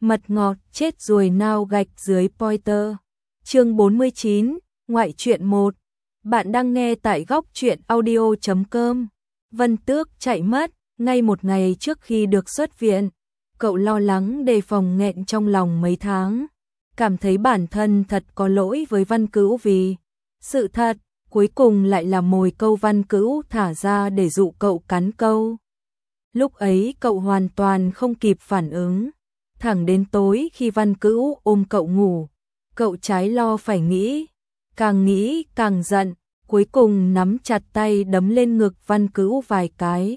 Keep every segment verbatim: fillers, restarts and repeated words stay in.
Mật ngọt chết ruồi nao gạch dưới Pointer. Chương bốn mươi chín, ngoại truyện một. Bạn đang nghe tại góc truyện audio chấm com. Vân Tước chạy mất, ngay một ngày trước khi được xuất viện. Cậu lo lắng đề phòng nghẹn trong lòng mấy tháng. Cảm thấy bản thân thật có lỗi với Văn Cữu vì sự thật, cuối cùng lại là mồi câu Văn Cữu thả ra để dụ cậu cắn câu. Lúc ấy cậu hoàn toàn không kịp phản ứng. Thẳng đến tối khi Văn Cữu ôm cậu ngủ, cậu trái lo phải nghĩ, càng nghĩ càng giận, cuối cùng nắm chặt tay đấm lên ngực Văn Cữu vài cái.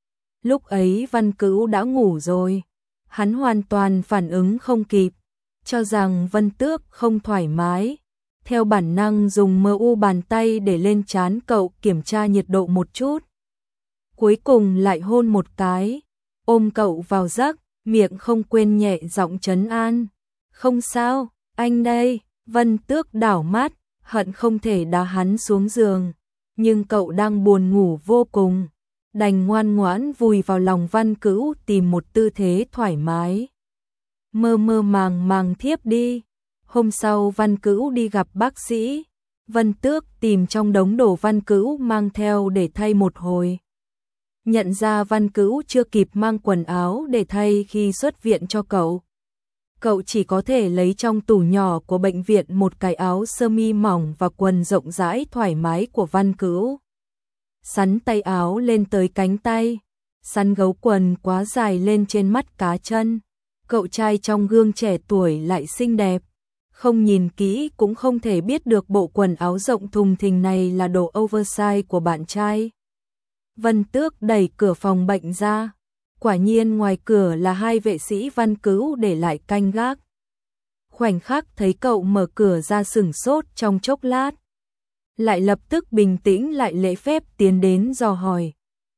Lúc ấy Văn Cữu đã ngủ rồi, hắn hoàn toàn phản ứng không kịp, cho rằng Vân Tước không thoải mái. Theo bản năng dùng mờ u bàn tay để lên trán cậu kiểm tra nhiệt độ một chút. Cuối cùng lại hôn một cái, ôm cậu vào giấc, miệng không quên nhẹ giọng trấn an. Không sao, anh đây. Vân Tước đảo mắt, hận không thể đá hắn xuống giường. Nhưng cậu đang buồn ngủ vô cùng, đành ngoan ngoãn vùi vào lòng Văn Cữu tìm một tư thế thoải mái. Mơ mơ màng màng thiếp đi. Hôm sau Văn Cữu đi gặp bác sĩ. Vân Tước tìm trong đống đồ Văn Cữu mang theo để thay một hồi. Nhận ra Văn Cữu chưa kịp mang quần áo để thay khi xuất viện cho cậu. Cậu chỉ có thể lấy trong tủ nhỏ của bệnh viện một cái áo sơ mi mỏng và quần rộng rãi thoải mái của Văn Cữu. Sắn tay áo lên tới cánh tay, sắn gấu quần quá dài lên trên mắt cá chân. Cậu trai trong gương trẻ tuổi lại xinh đẹp. Không nhìn kỹ cũng không thể biết được bộ quần áo rộng thùng thình này là đồ oversize của bạn trai. Vân Tước đẩy cửa phòng bệnh ra. Quả nhiên ngoài cửa là hai vệ sĩ Văn Cữu để lại canh gác. Khoảnh khắc thấy cậu mở cửa ra sửng sốt trong chốc lát. Lại lập tức bình tĩnh lại lễ phép tiến đến dò hỏi.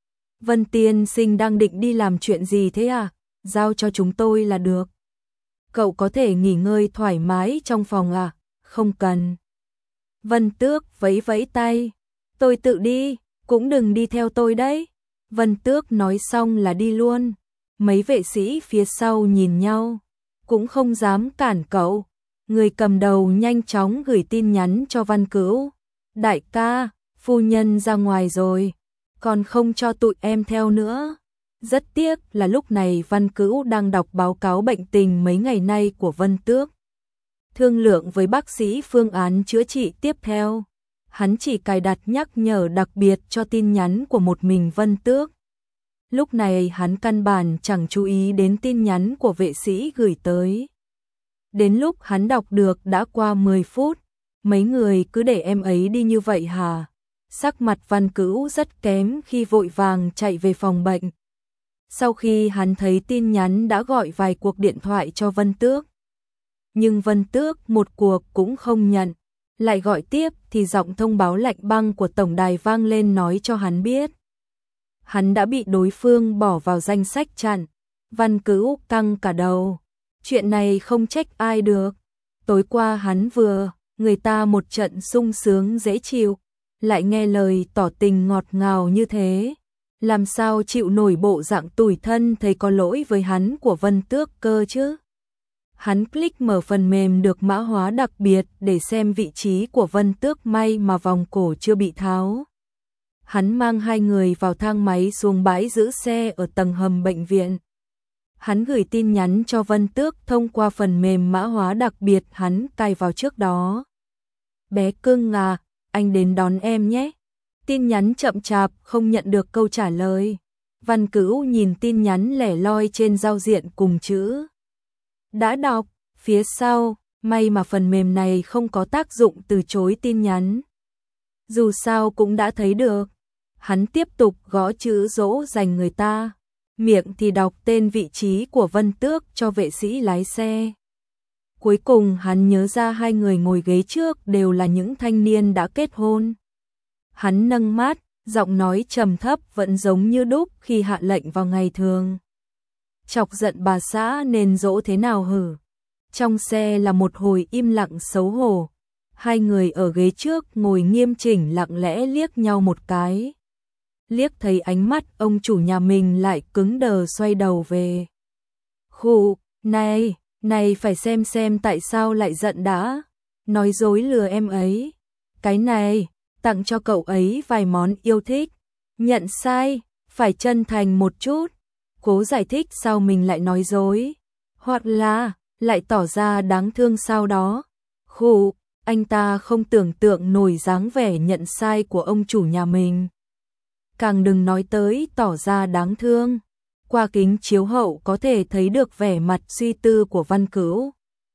Vân tiên sinh đang định đi làm chuyện gì thế à? Giao cho chúng tôi là được. Cậu có thể nghỉ ngơi thoải mái trong phòng à? Không cần. Vân Tước vẫy vẫy tay. Tôi tự đi, cũng đừng đi theo tôi đấy. Vân Tước nói xong là đi luôn. Mấy vệ sĩ phía sau nhìn nhau, cũng không dám cản cậu. Người cầm đầu nhanh chóng gửi tin nhắn cho Văn Cữu. Đại ca, phu nhân ra ngoài rồi, còn không cho tụi em theo nữa. Rất tiếc là lúc này Văn Cữu đang đọc báo cáo bệnh tình mấy ngày nay của Vân Tước. Thương lượng với bác sĩ phương án chữa trị tiếp theo. Hắn chỉ cài đặt nhắc nhở đặc biệt cho tin nhắn của một mình Vân Tước. Lúc này hắn căn bản chẳng chú ý đến tin nhắn của vệ sĩ gửi tới. Đến lúc hắn đọc được đã qua mười phút. Mấy người cứ để em ấy đi như vậy hả? Sắc mặt Văn Cữu rất kém khi vội vàng chạy về phòng bệnh. Sau khi hắn thấy tin nhắn đã gọi vài cuộc điện thoại cho Vân Tước. Nhưng Vân Tước một cuộc cũng không nhận. Lại gọi tiếp thì giọng thông báo lạnh băng của tổng đài vang lên nói cho hắn biết. Hắn đã bị đối phương bỏ vào danh sách chặn. Văn Cữu căng cả đầu. Chuyện này không trách ai được. Tối qua hắn vừa, người ta một trận sung sướng dễ chịu. Lại nghe lời tỏ tình ngọt ngào như thế. Làm sao chịu nổi bộ dạng tủi thân thấy có lỗi với hắn của Vân Tước cơ chứ? Hắn click mở phần mềm được mã hóa đặc biệt để xem vị trí của Vân Tước, may mà vòng cổ chưa bị tháo. Hắn mang hai người vào thang máy xuống bãi giữ xe ở tầng hầm bệnh viện. Hắn gửi tin nhắn cho Vân Tước thông qua phần mềm mã hóa đặc biệt hắn cài vào trước đó. Bé cưng à, anh đến đón em nhé. Tin nhắn chậm chạp không nhận được câu trả lời. Văn Cữu nhìn tin nhắn lẻ loi trên giao diện cùng chữ. Đã đọc, phía sau, may mà phần mềm này không có tác dụng từ chối tin nhắn. Dù sao cũng đã thấy được. Hắn tiếp tục gõ chữ dỗ dành người ta. Miệng thì đọc tên vị trí của Vân Tước cho vệ sĩ lái xe. Cuối cùng hắn nhớ ra hai người ngồi ghế trước đều là những thanh niên đã kết hôn. Hắn nâng mắt, giọng nói trầm thấp vẫn giống như đúc khi hạ lệnh vào ngày thường. Chọc giận bà xã nên dỗ thế nào hử? Trong xe là một hồi im lặng xấu hổ. Hai người ở ghế trước ngồi nghiêm chỉnh lặng lẽ liếc nhau một cái. Liếc thấy ánh mắt ông chủ nhà mình lại cứng đờ xoay đầu về. Khụ, này, Này phải xem xem tại sao lại giận đã. Nói dối lừa em ấy. Cái này, tặng cho cậu ấy vài món yêu thích. Nhận sai, phải chân thành một chút. Cố giải thích sao mình lại nói dối. Hoặc là, lại tỏ ra đáng thương sau đó. Khụ, anh ta không tưởng tượng nổi dáng vẻ nhận sai của ông chủ nhà mình. Càng đừng nói tới tỏ ra đáng thương. Qua kính chiếu hậu có thể thấy được vẻ mặt suy tư của Văn Cửu.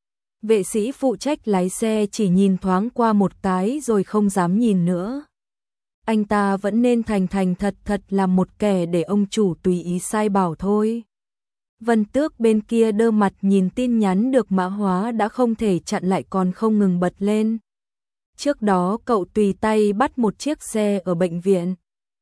Vệ sĩ phụ trách lái xe chỉ nhìn thoáng qua một cái rồi không dám nhìn nữa. Anh ta vẫn nên thành thành thật thật làm một kẻ để ông chủ tùy ý sai bảo thôi. Vân Tước bên kia đơ mặt nhìn tin nhắn được mã hóa đã không thể chặn lại còn không ngừng bật lên. Trước đó cậu tùy tay bắt một chiếc xe ở bệnh viện.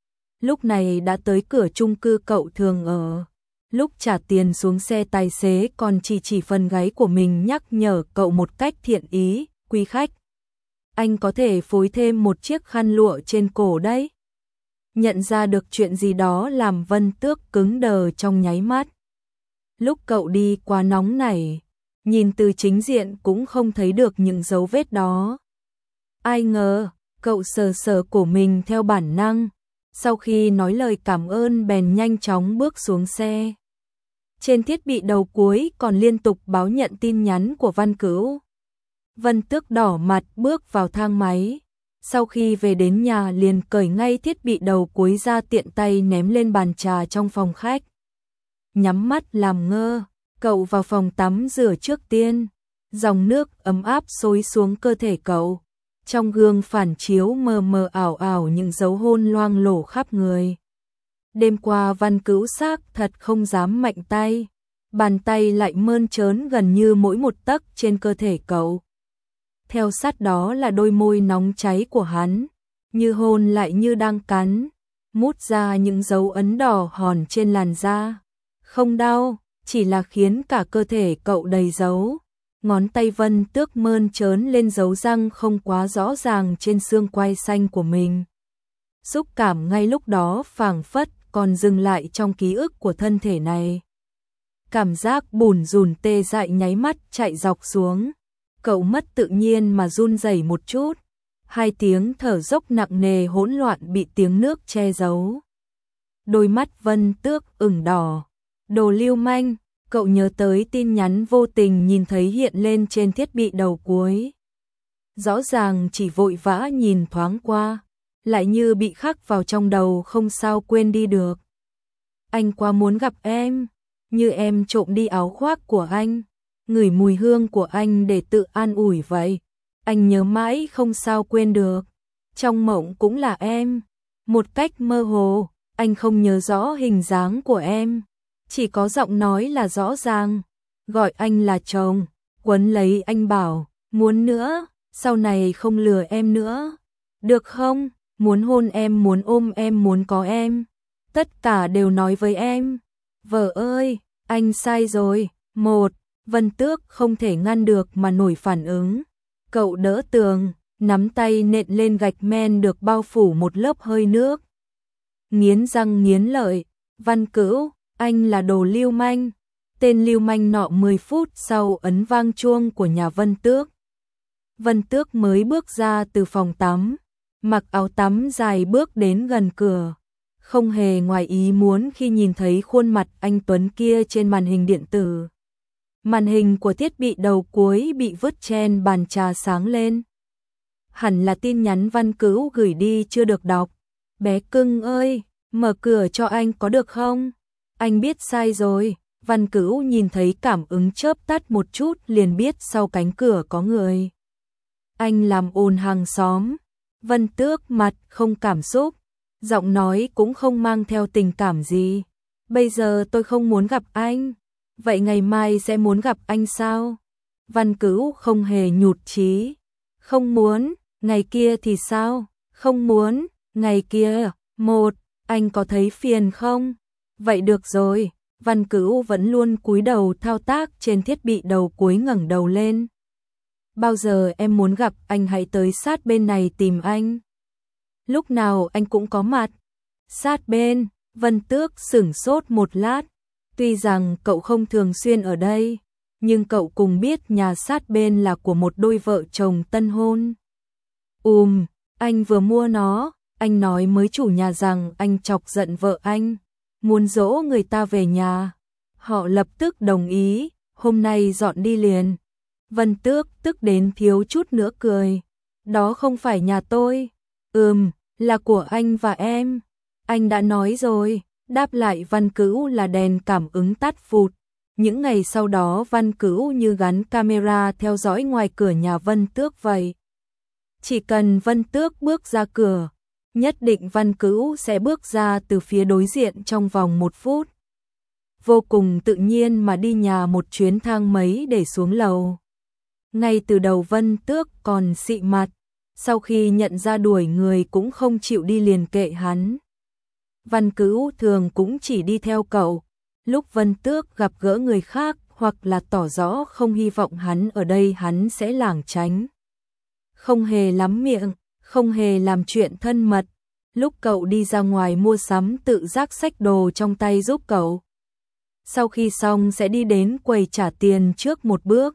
Lúc này đã tới cửa chung cư cậu thường ở. Lúc trả tiền xuống xe tài xế còn chỉ chỉ phần gáy của mình nhắc nhở cậu một cách thiện ý, quý khách. Anh có thể phối thêm một chiếc khăn lụa trên cổ đấy. Nhận ra được chuyện gì đó làm Vân Tước cứng đờ trong nháy mắt. Lúc cậu đi quá nóng nảy, nhìn từ chính diện cũng không thấy được những dấu vết đó. Ai ngờ, cậu sờ sờ cổ mình theo bản năng. Sau khi nói lời cảm ơn bèn nhanh chóng bước xuống xe. Trên thiết bị đầu cuối còn liên tục báo nhận tin nhắn của Văn Cửu. Vân Tước đỏ mặt bước vào thang máy. Sau khi về đến nhà liền cởi ngay thiết bị đầu cuối ra tiện tay ném lên bàn trà trong phòng khách. Nhắm mắt làm ngơ, cậu vào phòng tắm rửa trước tiên. Dòng nước ấm áp xối xuống cơ thể cậu. Trong gương phản chiếu mờ mờ ảo ảo những dấu hôn loang lổ khắp người. Đêm qua Văn Cửu xác thật không dám mạnh tay. Bàn tay lại mơn trớn gần như mỗi một tấc trên cơ thể cậu. Theo sát đó là đôi môi nóng cháy của hắn. Như hôn lại như đang cắn. Mút ra những dấu ấn đỏ hòn trên làn da. Không đau, chỉ là khiến cả cơ thể cậu đầy dấu. Ngón tay Vân Tước mơn trớn lên dấu răng không quá rõ ràng trên xương quai xanh của mình. Xúc cảm ngay lúc đó phảng phất còn dừng lại trong ký ức của thân thể này. Cảm giác bủn rủn tê dại nháy mắt chạy dọc xuống. Cậu mất tự nhiên mà run rẩy một chút. Hai tiếng thở dốc nặng nề hỗn loạn bị tiếng nước che giấu. Đôi mắt Vân Tước ửng đỏ. Đồ lưu manh. Cậu nhớ tới tin nhắn vô tình nhìn thấy hiện lên trên thiết bị đầu cuối. Rõ ràng chỉ vội vã nhìn thoáng qua, lại như bị khắc vào trong đầu không sao quên đi được. Anh quá muốn gặp em, như em trộm đi áo khoác của anh, ngửi mùi hương của anh để tự an ủi vậy. Anh nhớ mãi không sao quên được. Trong mộng cũng là em, một cách mơ hồ, anh không nhớ rõ hình dáng của em. Chỉ có giọng nói là rõ ràng, gọi anh là chồng, quấn lấy anh bảo, muốn nữa, sau này không lừa em nữa. Được không? Muốn hôn em, muốn ôm em, muốn có em. Tất cả đều nói với em. Vợ ơi, anh sai rồi. Một, Vân Tước không thể ngăn được mà nổi phản ứng. Cậu đỡ tường, nắm tay nện lên gạch men được bao phủ một lớp hơi nước. Nghiến răng nghiến lợi, Văn Cửu, anh là đồ lưu manh. Tên lưu manh nọ mười phút sau ấn vang chuông của nhà Vân Tước. Vân Tước mới bước ra từ phòng tắm, mặc áo tắm dài bước đến gần cửa. Không hề ngoài ý muốn khi nhìn thấy khuôn mặt anh tuấn kia trên màn hình điện tử. Màn hình của thiết bị đầu cuối bị vứt trên bàn trà sáng lên. Hẳn là tin nhắn Văn Cửu gửi đi chưa được đọc. Bé cưng ơi, mở cửa cho anh có được không? Anh biết sai rồi. Văn Cửu nhìn thấy cảm ứng chớp tắt một chút liền biết sau cánh cửa có người. Anh làm ồn hàng xóm. Vân Tước mặt không cảm xúc, giọng nói cũng không mang theo tình cảm gì. Bây giờ tôi không muốn gặp anh. Vậy ngày mai sẽ muốn gặp anh sao? Văn Cửu không hề nhụt chí. Không muốn. Ngày kia thì sao? Không muốn. Ngày kia. Một, anh có thấy phiền không? Vậy được rồi. Văn Cửu vẫn luôn cúi đầu thao tác trên thiết bị đầu cuối ngẩng đầu lên. Bao giờ em muốn gặp anh hãy tới sát bên này tìm anh. Lúc nào anh cũng có mặt. Sát bên, Vân Tước sửng sốt một lát. Tuy rằng cậu không thường xuyên ở đây, nhưng cậu cùng biết nhà sát bên là của một đôi vợ chồng tân hôn. Ùm, anh vừa mua nó, anh nói với chủ nhà rằng anh chọc giận vợ anh, muốn dỗ người ta về nhà. Họ lập tức đồng ý, hôm nay dọn đi liền. Vân Tước tức đến thiếu chút nữa cười. Đó không phải nhà tôi. Ừm, là của anh và em. Anh đã nói rồi, đáp lại Văn Cữu là đèn cảm ứng tắt phụt. Những ngày sau đó Văn Cữu như gắn camera theo dõi ngoài cửa nhà Vân Tước vậy. Chỉ cần Vân Tước bước ra cửa, nhất định Văn Cữu sẽ bước ra từ phía đối diện trong vòng một phút. Vô cùng tự nhiên mà đi nhà một chuyến thang máy để xuống lầu. Ngay từ đầu Vân Tước còn xị mặt, sau khi nhận ra đuổi người cũng không chịu đi liền kệ hắn. Văn Cữu thường cũng chỉ đi theo cậu, lúc Vân Tước gặp gỡ người khác hoặc là tỏ rõ không hy vọng hắn ở đây hắn sẽ lảng tránh. Không hề lắm miệng, không hề làm chuyện thân mật. Lúc cậu đi ra ngoài mua sắm tự giác xách đồ trong tay giúp cậu. Sau khi xong sẽ đi đến quầy trả tiền trước một bước.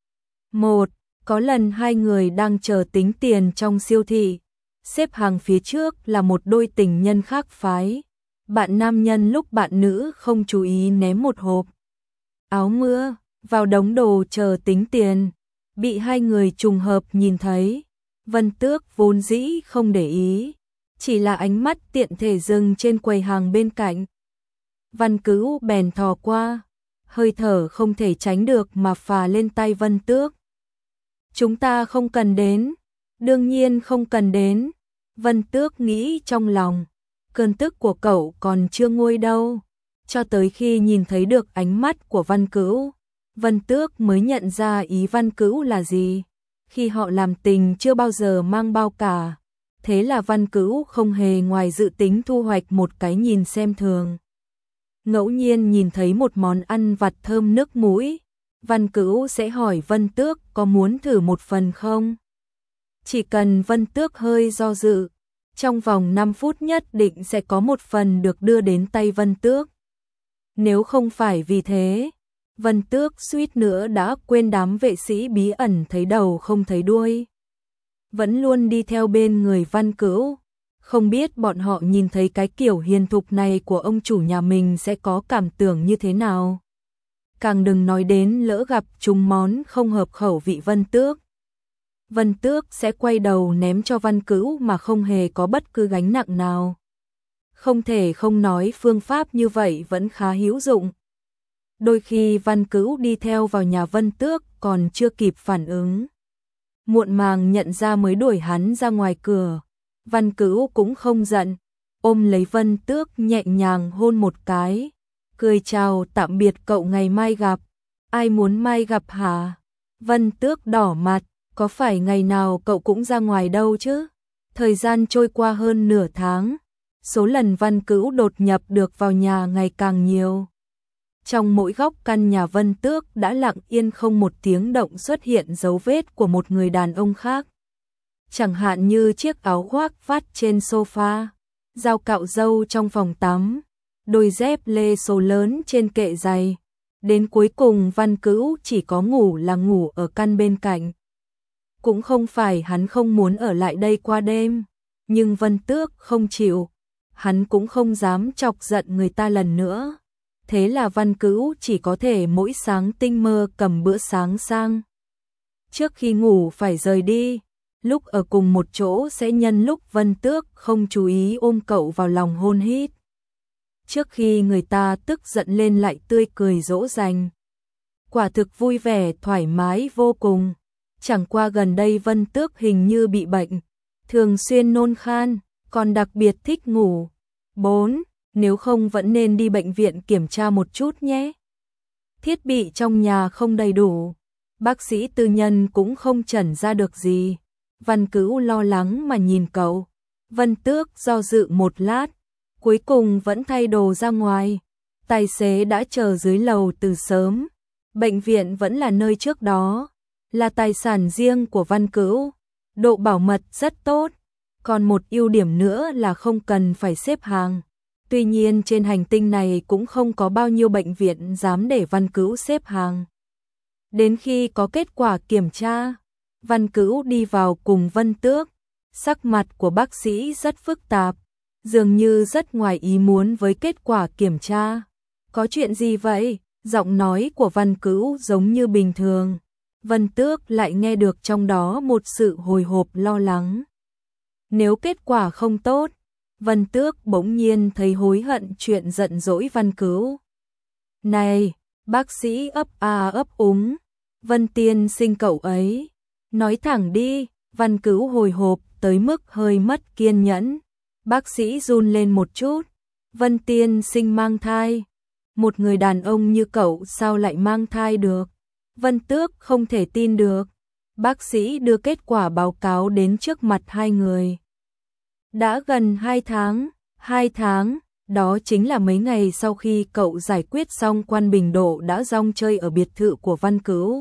Một, có lần hai người đang chờ tính tiền trong siêu thị. Xếp hàng phía trước là một đôi tình nhân khác phái. Bạn nam nhân lúc bạn nữ không chú ý ném một hộp áo mưa vào đống đồ chờ tính tiền. Bị hai người trùng hợp nhìn thấy. Vân Tước vốn dĩ không để ý, chỉ là ánh mắt tiện thể dừng trên quầy hàng bên cạnh. Văn Cữu bèn thò qua, hơi thở không thể tránh được mà phà lên tay Vân Tước. Chúng ta không cần đến, đương nhiên không cần đến. Vân Tước nghĩ trong lòng, cơn tức của cậu còn chưa nguôi đâu. Cho tới khi nhìn thấy được ánh mắt của Văn Cữu, Vân Tước mới nhận ra ý Văn Cữu là gì. Khi họ làm tình chưa bao giờ mang bao cả, thế là Văn Cữu không hề ngoài dự tính thu hoạch một cái nhìn xem thường. Ngẫu nhiên nhìn thấy một món ăn vặt thơm nước mũi, Văn Cữu sẽ hỏi Vân Tước có muốn thử một phần không? Chỉ cần Vân Tước hơi do dự, trong vòng năm phút nhất định sẽ có một phần được đưa đến tay Vân Tước. Nếu không phải vì thế, Vân Tước suýt nữa đã quên đám vệ sĩ bí ẩn thấy đầu không thấy đuôi. Vẫn luôn đi theo bên người Văn Cữu, không biết bọn họ nhìn thấy cái kiểu hiền thục này của ông chủ nhà mình sẽ có cảm tưởng như thế nào. Càng đừng nói đến lỡ gặp trúng món không hợp khẩu vị Vân Tước. Vân Tước sẽ quay đầu ném cho Văn Cữu mà không hề có bất cứ gánh nặng nào. Không thể không nói phương pháp như vậy vẫn khá hữu dụng. Đôi khi Văn Cữu đi theo vào nhà Vân Tước còn chưa kịp phản ứng. Muộn màng nhận ra mới đuổi hắn ra ngoài cửa. Văn Cữu cũng không giận, ôm lấy Vân Tước nhẹ nhàng hôn một cái. Cười chào tạm biệt cậu ngày mai gặp. Ai muốn mai gặp hả? Vân Tước đỏ mặt, có phải ngày nào cậu cũng ra ngoài đâu chứ? Thời gian trôi qua hơn nửa tháng. Số lần Văn Cữu đột nhập được vào nhà ngày càng nhiều. Trong mỗi góc căn nhà Vân Tước đã lặng yên không một tiếng động xuất hiện dấu vết của một người đàn ông khác. Chẳng hạn như chiếc áo khoác vắt trên sofa, dao cạo râu trong phòng tắm, đôi dép lê số lớn trên kệ giày. Đến cuối cùng Văn Cữu chỉ có ngủ là ngủ ở căn bên cạnh. Cũng không phải hắn không muốn ở lại đây qua đêm, nhưng Vân Tước không chịu. Hắn cũng không dám chọc giận người ta lần nữa. Thế là Văn Cữu chỉ có thể mỗi sáng tinh mơ cầm bữa sáng sang. Trước khi ngủ phải rời đi, lúc ở cùng một chỗ sẽ nhân lúc Vân Tước không chú ý ôm cậu vào lòng hôn hít. Trước khi người ta tức giận lên lại tươi cười dỗ dành. Quả thực vui vẻ thoải mái vô cùng. Chẳng qua gần đây Vân Tước hình như bị bệnh, thường xuyên nôn khan, còn đặc biệt thích ngủ. bốn. Nếu không vẫn nên đi bệnh viện kiểm tra một chút nhé. Thiết bị trong nhà không đầy đủ, bác sĩ tư nhân cũng không chẩn ra được gì. Văn Cữu lo lắng mà nhìn cậu. Vân Tước do dự một lát, cuối cùng vẫn thay đồ ra ngoài. Tài xế đã chờ dưới lầu từ sớm. Bệnh viện vẫn là nơi trước đó, là tài sản riêng của Văn Cữu. Độ bảo mật rất tốt, còn một ưu điểm nữa là không cần phải xếp hàng. Tuy nhiên trên hành tinh này cũng không có bao nhiêu bệnh viện dám để Văn Cữu xếp hàng. Đến khi có kết quả kiểm tra, Văn Cữu đi vào cùng Vân Tước. Sắc mặt của bác sĩ rất phức tạp, dường như rất ngoài ý muốn với kết quả kiểm tra. Có chuyện gì vậy? Giọng nói của Văn Cữu giống như bình thường. Vân Tước lại nghe được trong đó một sự hồi hộp lo lắng. Nếu kết quả không tốt, Vân Tước bỗng nhiên thấy hối hận chuyện giận dỗi Văn Cữu. Này, bác sĩ ấp a ấp úng, Vân tiên sinh cậu ấy. Nói thẳng đi, Văn Cữu hồi hộp tới mức hơi mất kiên nhẫn. Bác sĩ run lên một chút. Vân tiên sinh mang thai. Một người đàn ông như cậu sao lại mang thai được? Vân Tước không thể tin được. Bác sĩ đưa kết quả báo cáo đến trước mặt hai người. Đã gần hai tháng, hai tháng, đó chính là mấy ngày sau khi cậu giải quyết xong Quan Bình Độ đã rong chơi ở biệt thự của Văn Cữu.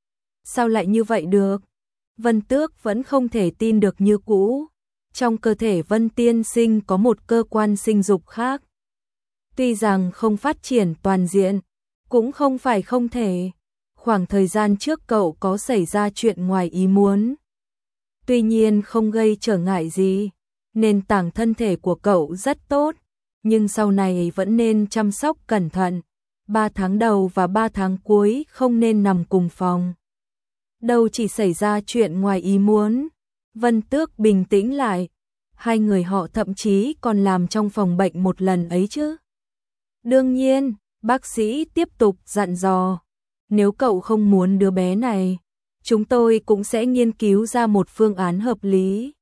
Sao lại như vậy được? Vân Tước vẫn không thể tin được như cũ. Trong cơ thể Vân tiên sinh có một cơ quan sinh dục khác. Tuy rằng không phát triển toàn diện, cũng không phải không thể. Khoảng thời gian trước cậu có xảy ra chuyện ngoài ý muốn. Tuy nhiên không gây trở ngại gì. Nền tảng thân thể của cậu rất tốt, nhưng sau này vẫn nên chăm sóc cẩn thận. Ba tháng đầu và ba tháng cuối không nên nằm cùng phòng. Đâu chỉ xảy ra chuyện ngoài ý muốn. Vân Tước bình tĩnh lại. Hai người họ thậm chí còn làm trong phòng bệnh một lần ấy chứ. Đương nhiên, bác sĩ tiếp tục dặn dò. Nếu cậu không muốn đứa bé này, chúng tôi cũng sẽ nghiên cứu ra một phương án hợp lý.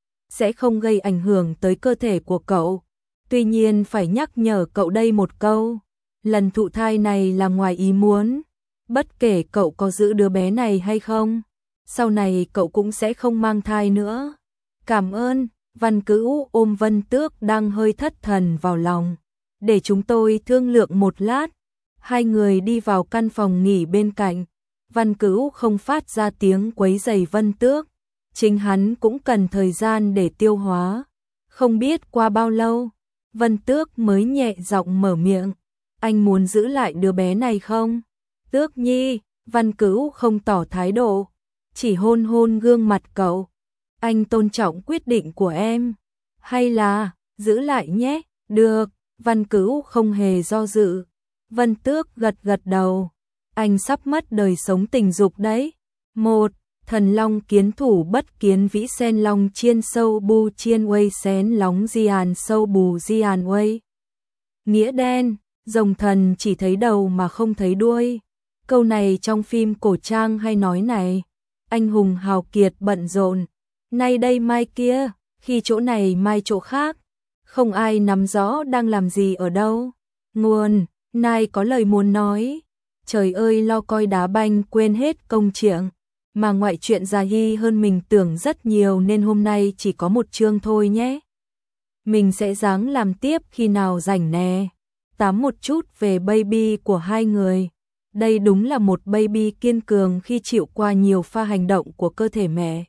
Sẽ không gây ảnh hưởng tới cơ thể của cậu. Tuy nhiên phải nhắc nhở cậu đây một câu. Lần thụ thai này là ngoài ý muốn. Bất kể cậu có giữ đứa bé này hay không, sau này cậu cũng sẽ không mang thai nữa. Cảm ơn. Văn Cữu ôm Vân Tước đang hơi thất thần vào lòng. Để chúng tôi thương lượng một lát. Hai người đi vào căn phòng nghỉ bên cạnh. Văn Cữu không phát ra tiếng quấy rầy Vân Tước. Chính hắn cũng cần thời gian để tiêu hóa. Không biết qua bao lâu, Vân Tước mới nhẹ giọng mở miệng. Anh muốn giữ lại đứa bé này không? Tước Nhi, Văn Cữu không tỏ thái độ, chỉ hôn hôn gương mặt cậu. Anh tôn trọng quyết định của em. Hay là, giữ lại nhé, được. Văn Cữu không hề do dự. Vân Tước gật gật đầu. Anh sắp mất đời sống tình dục đấy. Một, thần long kiến thủ bất kiến vĩ sen long chiên sâu bu chiên uây xén lóng di an sâu bù di an uây. Nghĩa đen, rồng thần chỉ thấy đầu mà không thấy đuôi. Câu này trong phim cổ trang hay nói này. Anh hùng hào kiệt bận rộn. Nay đây mai kia, khi chỗ này mai chỗ khác. Không ai nắm rõ đang làm gì ở đâu. Nguồn, nay có lời muốn nói. Trời ơi lo coi đá banh quên hết công chuyện. Mà ngoại truyện già hi hơn mình tưởng rất nhiều nên hôm nay chỉ có một chương thôi nhé. Mình sẽ ráng làm tiếp khi nào rảnh nè. Tám một chút về baby của hai người. Đây đúng là một baby kiên cường khi chịu qua nhiều pha hành động của cơ thể mẹ.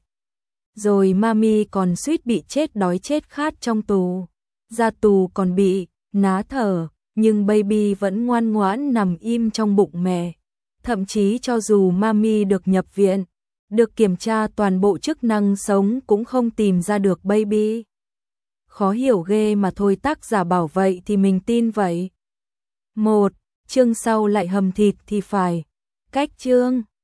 Rồi mami còn suýt bị chết đói chết khát trong tù. Ra tù còn bị ná thở, nhưng baby vẫn ngoan ngoãn nằm im trong bụng mẹ. Thậm chí cho dù mami được nhập viện, được kiểm tra toàn bộ chức năng sống cũng không tìm ra được baby. Khó hiểu ghê mà thôi, tác giả bảo vậy thì mình tin vậy. Một, chương sau lại hầm thịt thì phải. Cách chương